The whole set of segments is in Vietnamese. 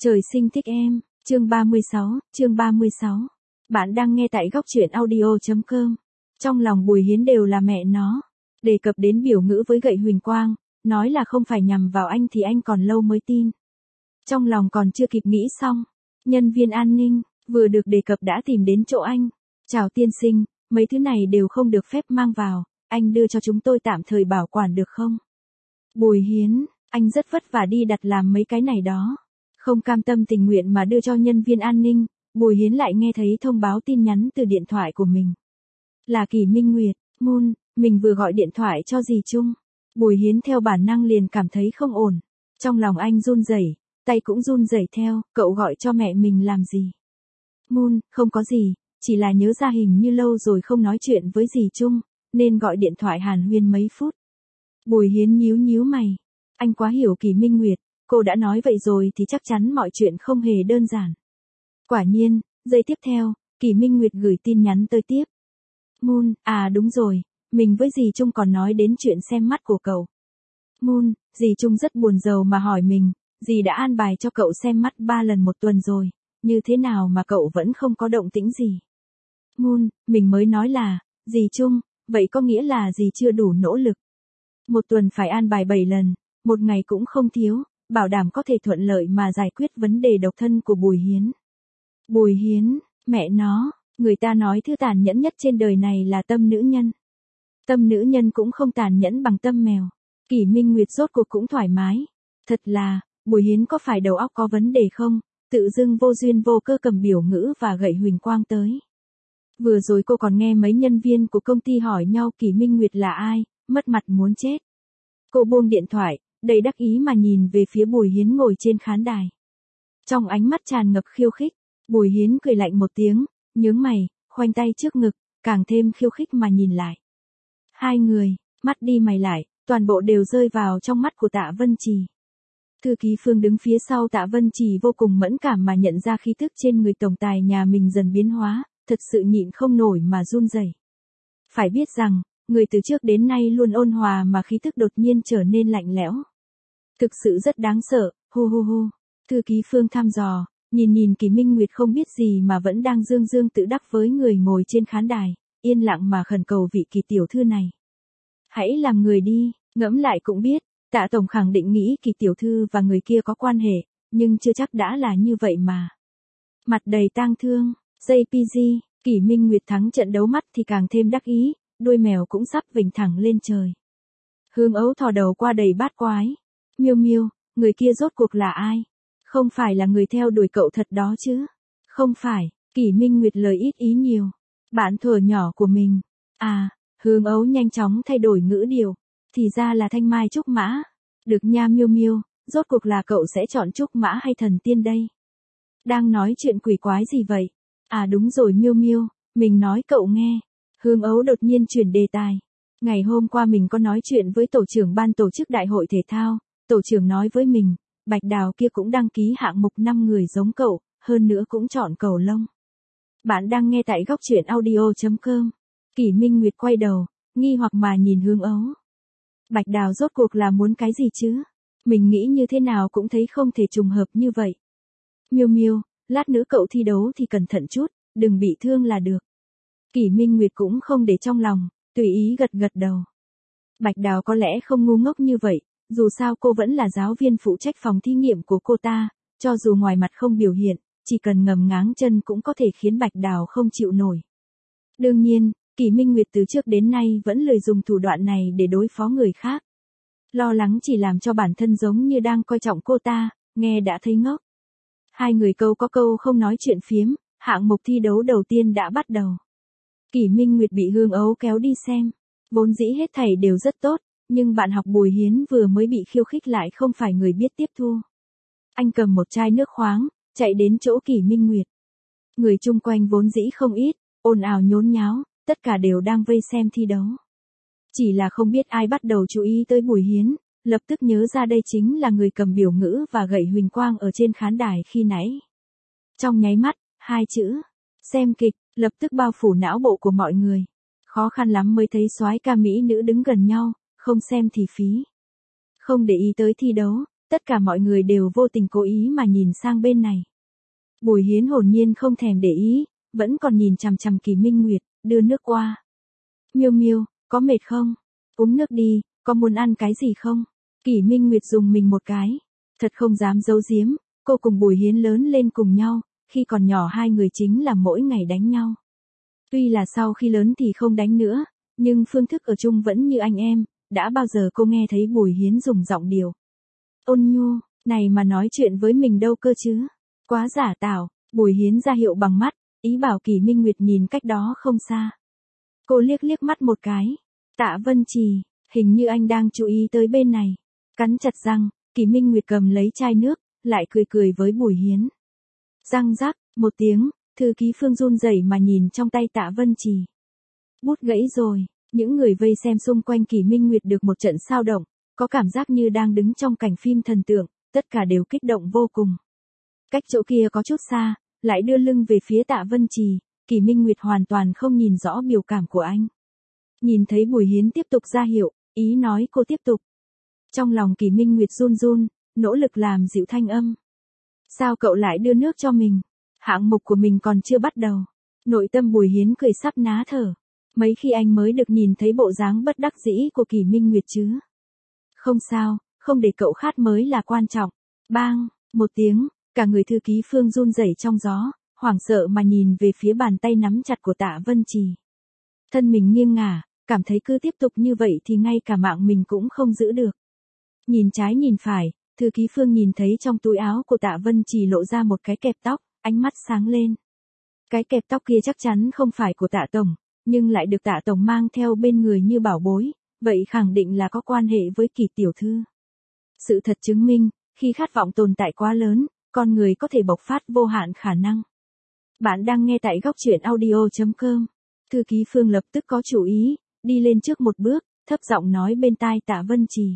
Trời sinh thích em, chương 36. Bạn đang nghe tại góc truyện audio.com. Trong lòng Bùi Hiến đều là mẹ nó. Đề cập đến biểu ngữ với gậy huỳnh quang, nói là không phải nhằm vào anh thì anh còn lâu mới tin. Trong lòng còn chưa kịp nghĩ xong, nhân viên an ninh, vừa được đề cập đã tìm đến chỗ anh. Chào tiên sinh, mấy thứ này đều không được phép mang vào, anh đưa cho chúng tôi tạm thời bảo quản được không? Bùi Hiến, anh rất vất vả đi đặt làm mấy cái này đó. Không cam tâm tình nguyện mà đưa cho nhân viên an ninh, Bùi Hiến lại nghe thấy thông báo tin nhắn từ điện thoại của mình. Là Kỳ Minh Nguyệt, Moon, mình vừa gọi điện thoại cho dì Trung. Bùi Hiến theo bản năng liền cảm thấy không ổn. Trong lòng anh run rẩy, tay cũng run rẩy theo, cậu gọi cho mẹ mình làm gì? Moon, không có gì, chỉ là nhớ ra hình như lâu rồi không nói chuyện với dì Trung, nên gọi điện thoại hàn huyên mấy phút. Bùi Hiến nhíu mày. Anh quá hiểu Kỳ Minh Nguyệt, cô đã nói vậy rồi thì chắc chắn mọi chuyện không hề đơn giản. Quả nhiên, giây tiếp theo, Kỳ Minh Nguyệt gửi tin nhắn tới tiếp. Moon, à đúng rồi, mình với dì Trung còn nói đến chuyện xem mắt của cậu. Moon, dì Trung rất buồn rầu mà hỏi mình, dì đã an bài cho cậu xem mắt 3 lần một tuần rồi, như thế nào mà cậu vẫn không có động tĩnh gì? Moon, mình mới nói là, dì Trung, vậy có nghĩa là dì chưa đủ nỗ lực. Một tuần phải an bài 7 lần, một ngày cũng không thiếu, bảo đảm có thể thuận lợi mà giải quyết vấn đề độc thân của Bùi Hiến. Bùi Hiến, mẹ nó, người ta nói thứ tàn nhẫn nhất trên đời này là tâm nữ nhân. Tâm nữ nhân cũng không tàn nhẫn bằng tâm mèo. Kỳ Minh Nguyệt rốt cuộc cũng thoải mái. Thật là, Bùi Hiến có phải đầu óc có vấn đề không? Tự dưng vô duyên vô cơ cầm biểu ngữ và gậy huỳnh quang tới. Vừa rồi cô còn nghe mấy nhân viên của công ty hỏi nhau Kỳ Minh Nguyệt là ai, mất mặt muốn chết. Cô buông điện thoại, đầy đắc ý mà nhìn về phía Bùi Hiến ngồi trên khán đài. Trong ánh mắt tràn ngập khiêu khích, Bùi Hiến cười lạnh một tiếng, nhướng mày, khoanh tay trước ngực, càng thêm khiêu khích mà nhìn lại. Hai người, mắt đi mày lại, toàn bộ đều rơi vào trong mắt của Tạ Vân Trì. Thư ký Phương đứng phía sau Tạ Vân Trì vô cùng mẫn cảm mà nhận ra khí tức trên người tổng tài nhà mình dần biến hóa, thật sự nhịn không nổi mà run rẩy. Phải biết rằng, người từ trước đến nay luôn ôn hòa mà khí tức đột nhiên trở nên lạnh lẽo. Thực sự rất đáng sợ, hô hô hô. Thư ký Phương thăm dò, nhìn Kỳ Minh Nguyệt không biết gì mà vẫn đang dương tự đắc với người ngồi trên khán đài, yên lặng mà khẩn cầu vị Kỳ tiểu thư này. Hãy làm người đi, ngẫm lại cũng biết, Tạ tổng khẳng định nghĩ Kỳ tiểu thư và người kia có quan hệ, nhưng chưa chắc đã là như vậy mà. Mặt đầy tang thương, JPG, Kỳ Minh Nguyệt thắng trận đấu mắt thì càng thêm đắc ý, đuôi mèo cũng sắp vểnh thẳng lên trời. Hương Ấu thò đầu qua đầy bát quái. Miêu Miêu, người kia rốt cuộc là ai? Không phải là người theo đuổi cậu thật đó chứ? Không phải, Kỳ Minh Nguyệt lời ít ý nhiều. Bạn thuở nhỏ của mình. À, Hương Ấu nhanh chóng thay đổi ngữ điệu. Thì ra là Thanh Mai Trúc Mã. Được nha Miêu Miêu, rốt cuộc là cậu sẽ chọn Trúc Mã hay Thần Tiên đây? Đang nói chuyện quỷ quái gì vậy? À đúng rồi Miêu Miêu, mình nói cậu nghe. Hương Ấu đột nhiên chuyển đề tài. Ngày hôm qua mình có nói chuyện với tổ trưởng ban tổ chức đại hội thể thao, tổ trưởng nói với mình, Bạch Đào kia cũng đăng ký hạng mục 5 người giống cậu, hơn nữa cũng chọn cầu lông. Bạn đang nghe tại góc truyện audio.com. Kỳ Minh Nguyệt quay đầu, nghi hoặc mà nhìn Hương Ấu. Bạch Đào rốt cuộc là muốn cái gì chứ? Mình nghĩ như thế nào cũng thấy không thể trùng hợp như vậy. Miêu Miêu, lát nữa cậu thi đấu thì cẩn thận chút, đừng bị thương là được. Kỳ Minh Nguyệt cũng không để trong lòng, tùy ý gật đầu. Bạch Đào có lẽ không ngu ngốc như vậy, dù sao cô vẫn là giáo viên phụ trách phòng thí nghiệm của cô ta, cho dù ngoài mặt không biểu hiện, chỉ cần ngầm ngáng chân cũng có thể khiến Bạch Đào không chịu nổi. Đương nhiên, Kỳ Minh Nguyệt từ trước đến nay vẫn lười dùng thủ đoạn này để đối phó người khác. Lo lắng chỉ làm cho bản thân giống như đang coi trọng cô ta, nghe đã thấy ngốc. Hai người câu có câu không nói chuyện phiếm, hạng mục thi đấu đầu tiên đã bắt đầu. Kỳ Minh Nguyệt bị Hương Ấu kéo đi xem. Vốn dĩ hết thảy đều rất tốt, nhưng bạn học Bùi Hiến vừa mới bị khiêu khích lại không phải người biết tiếp thu. Anh cầm một chai nước khoáng, chạy đến chỗ Kỳ Minh Nguyệt. Người chung quanh vốn dĩ không ít, ồn ào nhốn nháo, tất cả đều đang vây xem thi đấu. Chỉ là không biết ai bắt đầu chú ý tới Bùi Hiến, lập tức nhớ ra đây chính là người cầm biểu ngữ và gậy huỳnh quang ở trên khán đài khi nãy. Trong nháy mắt, hai chữ, xem kịch, lập tức bao phủ não bộ của mọi người. Khó khăn lắm mới thấy soái ca mỹ nữ đứng gần nhau, không xem thì phí. Không để ý tới thi đấu, Tất cả mọi người đều vô tình cố ý mà nhìn sang bên này. Bùi Hiến hồn nhiên không thèm để ý, vẫn còn nhìn chằm chằm Kỳ Minh Nguyệt, đưa nước qua. Miêu Miêu, có mệt không? Uống nước đi, có muốn ăn cái gì không? Kỳ Minh Nguyệt dùng mình một cái. Thật không dám giấu giếm, cô cùng Bùi Hiến lớn lên cùng nhau, khi còn nhỏ hai người chính là mỗi ngày đánh nhau. Tuy là sau khi lớn thì không đánh nữa, nhưng phương thức ở chung vẫn như anh em, đã bao giờ cô nghe thấy Bùi Hiến dùng giọng điệu ôn nhu, này mà nói chuyện với mình đâu cơ chứ? Quá giả tạo, Bùi Hiến ra hiệu bằng mắt, ý bảo Kỳ Minh Nguyệt nhìn cách đó không xa. Cô liếc liếc mắt một cái. Tạ Vân Trì, hình như anh đang chú ý tới bên này. Cắn chặt răng, Kỳ Minh Nguyệt cầm lấy chai nước, lại cười cười với Bùi Hiến. Răng rắc, một tiếng, thư ký Phương run rẩy mà nhìn trong tay Tạ Vân Trì. Bút gãy rồi, những người vây xem xung quanh Kỳ Minh Nguyệt được một trận sao động, có cảm giác như đang đứng trong cảnh phim thần tượng, tất cả đều kích động vô cùng. Cách chỗ kia có chút xa, lại đưa lưng về phía Tạ Vân Trì, Kỳ Minh Nguyệt hoàn toàn không nhìn rõ biểu cảm của anh. Nhìn thấy Bùi Hiến tiếp tục ra hiệu, ý nói cô tiếp tục. Trong lòng Kỳ Minh Nguyệt run run, nỗ lực làm dịu thanh âm. Sao cậu lại đưa nước cho mình? Hạng mục của mình còn chưa bắt đầu. Nội tâm Bùi Hiến cười sắp ná thở. Mấy khi anh mới được nhìn thấy bộ dáng bất đắc dĩ của Kỳ Minh Nguyệt chứ. Không sao, không để cậu khát mới là quan trọng. Bang, một tiếng, cả người thư ký Phương run rẩy trong gió, hoảng sợ mà nhìn về phía bàn tay nắm chặt của Tạ Vân Trì. Thân mình nghiêng ngả, cảm thấy cứ tiếp tục như vậy thì ngay cả mạng mình cũng không giữ được. Nhìn trái nhìn phải, thư ký Phương nhìn thấy trong túi áo của Tạ Vân Trì lộ ra một cái kẹp tóc, ánh mắt sáng lên. Cái kẹp tóc kia chắc chắn không phải của Tạ Tổng, nhưng lại được Tạ Tổng mang theo bên người như bảo bối, vậy khẳng định là có quan hệ với Kỳ tiểu thư. Sự thật chứng minh, khi khát vọng tồn tại quá lớn, con người có thể bộc phát vô hạn khả năng. Bạn đang nghe tại góc truyện audio.com. Thư ký Phương lập tức có chủ ý, đi lên trước một bước, thấp giọng nói bên tai Tạ Vân Trì.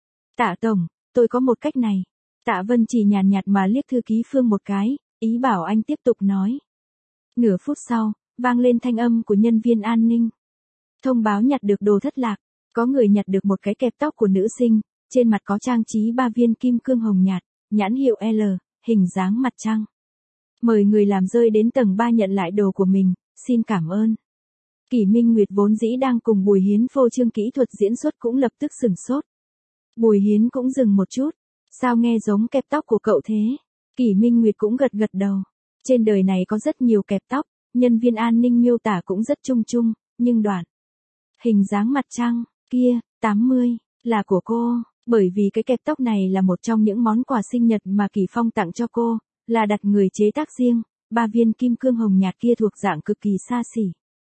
Tạ Tổng, tôi có một cách này. Tạ Vân Trì nhàn nhạt mà liếc thư ký Phương một cái, ý bảo anh tiếp tục nói. Nửa phút sau, vang lên thanh âm của nhân viên an ninh. Thông báo nhặt được đồ thất lạc, có người nhặt được một cái kẹp tóc của nữ sinh, trên mặt có trang trí 3 viên kim cương hồng nhạt, nhãn hiệu L, hình dáng mặt trăng. Mời người làm rơi đến tầng 3 nhận lại đồ của mình, xin cảm ơn. Kỳ Minh Nguyệt vốn dĩ đang cùng Bùi Hiến phô trương kỹ thuật diễn xuất cũng lập tức sửng sốt. Bùi Hiến cũng dừng một chút, sao nghe giống kẹp tóc của cậu thế? Kỳ Minh Nguyệt cũng gật gật đầu. Trên đời này có rất nhiều kẹp tóc, nhân viên an ninh miêu tả cũng rất chung chung, nhưng đoạn. Hình dáng mặt trăng, kia, 80, là của cô, bởi vì cái kẹp tóc này là một trong những món quà sinh nhật mà Kỳ Phong tặng cho cô, là đặt người chế tác riêng, 3 viên kim cương hồng nhạt kia thuộc dạng cực kỳ xa xỉ.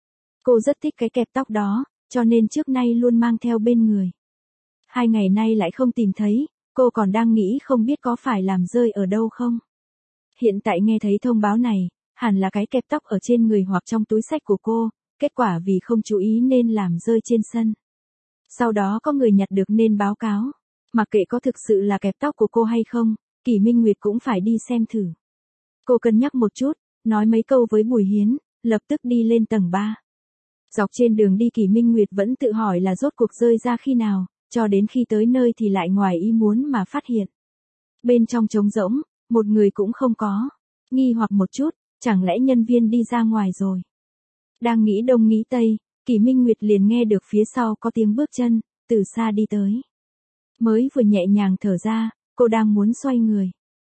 Cô rất thích cái kẹp tóc đó, cho nên trước nay luôn mang theo bên người. 2 ngày nay lại không tìm thấy, cô còn đang nghĩ không biết có phải làm rơi ở đâu không. Hiện tại nghe thấy thông báo này, hẳn là cái kẹp tóc ở trên người hoặc trong túi xách của cô, kết quả vì không chú ý nên làm rơi trên sân. Sau đó có người nhặt được nên báo cáo. Mặc kệ có thực sự là kẹp tóc của cô hay không, Kỳ Minh Nguyệt cũng phải đi xem thử. Cô cân nhắc một chút, nói mấy câu với Bùi Hiến, lập tức đi lên tầng 3. Dọc trên đường đi Kỳ Minh Nguyệt vẫn tự hỏi là rốt cuộc rơi ra khi nào, cho đến khi tới nơi thì lại ngoài ý muốn mà phát hiện. Bên trong trống rỗng, một người cũng không có. Nghi hoặc một chút, chẳng lẽ nhân viên đi ra ngoài rồi. Đang nghĩ đông nghĩ tây, Kỳ Minh Nguyệt liền nghe được phía sau có tiếng bước chân, từ xa đi tới. Mới vừa nhẹ nhàng thở ra, cô đang muốn xoay người.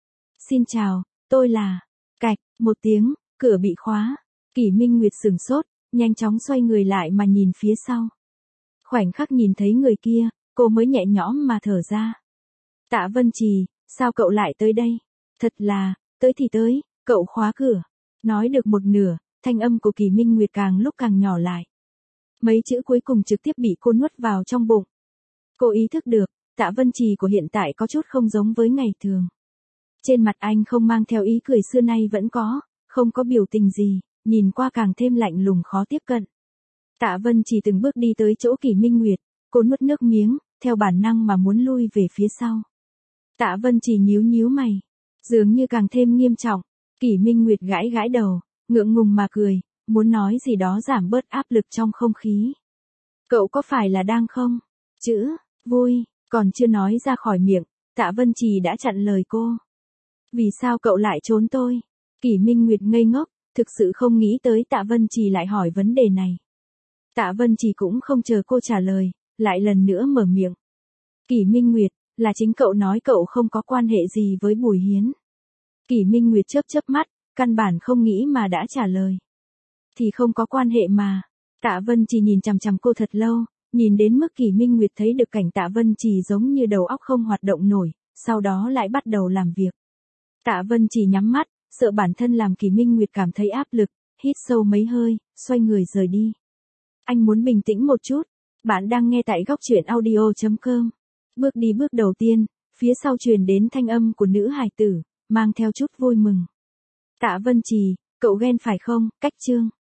Xin chào, tôi là... Cạch, một tiếng, cửa bị khóa. Kỳ Minh Nguyệt sửng sốt, nhanh chóng xoay người lại mà nhìn phía sau. Khoảnh khắc nhìn thấy người kia, cô mới nhẹ nhõm mà thở ra. Tạ Vân Trì, sao cậu lại tới đây? Thật là, tới thì tới, cậu khóa cửa. Nói được một nửa, thanh âm của Kỳ Minh Nguyệt càng lúc càng nhỏ lại. Mấy chữ cuối cùng trực tiếp bị cô nuốt vào trong bụng. Cô ý thức được, Tạ Vân Trì của hiện tại có chút không giống với ngày thường. Trên mặt anh không mang theo ý cười xưa nay vẫn có, không có biểu tình gì, nhìn qua càng thêm lạnh lùng khó tiếp cận. Tạ Vân Trì từng bước đi tới chỗ Kỳ Minh Nguyệt, cô nuốt nước miếng, theo bản năng mà muốn lui về phía sau. Tạ Vân Trì nhíu nhíu mày, dường như càng thêm nghiêm trọng. Kỳ Minh Nguyệt gãi gãi đầu, ngượng ngùng mà cười, muốn nói gì đó giảm bớt áp lực trong không khí. Cậu có phải là đang không? Chữ, vui, còn chưa nói ra khỏi miệng, Tạ Vân Trì đã chặn lời cô. Vì sao cậu lại trốn tôi? Kỷ Minh Nguyệt ngây ngốc, thực sự không nghĩ tới Tạ Vân Trì lại hỏi vấn đề này. Tạ Vân Trì cũng không chờ cô trả lời, lại lần nữa mở miệng. Kỷ Minh Nguyệt, là chính cậu nói cậu không có quan hệ gì với Bùi Hiến. Kỷ Minh Nguyệt chớp chớp mắt, căn bản không nghĩ mà đã trả lời. Thì không có quan hệ mà. Tạ Vân Trì nhìn chằm chằm cô thật lâu, nhìn đến mức Kỷ Minh Nguyệt thấy được cảnh Tạ Vân Trì giống như đầu óc không hoạt động nổi, sau đó lại bắt đầu làm việc. Tạ Vân Trì nhắm mắt, sợ bản thân làm Kỷ Minh Nguyệt cảm thấy áp lực, hít sâu mấy hơi, xoay người rời đi. Anh muốn bình tĩnh một chút. Bạn đang nghe tại góc truyện audio.com. Bước đi bước đầu tiên, phía sau truyền đến thanh âm của nữ hài tử, mang theo chút vui mừng. Tạ Vân Trì, cậu ghen phải không? Cách chương.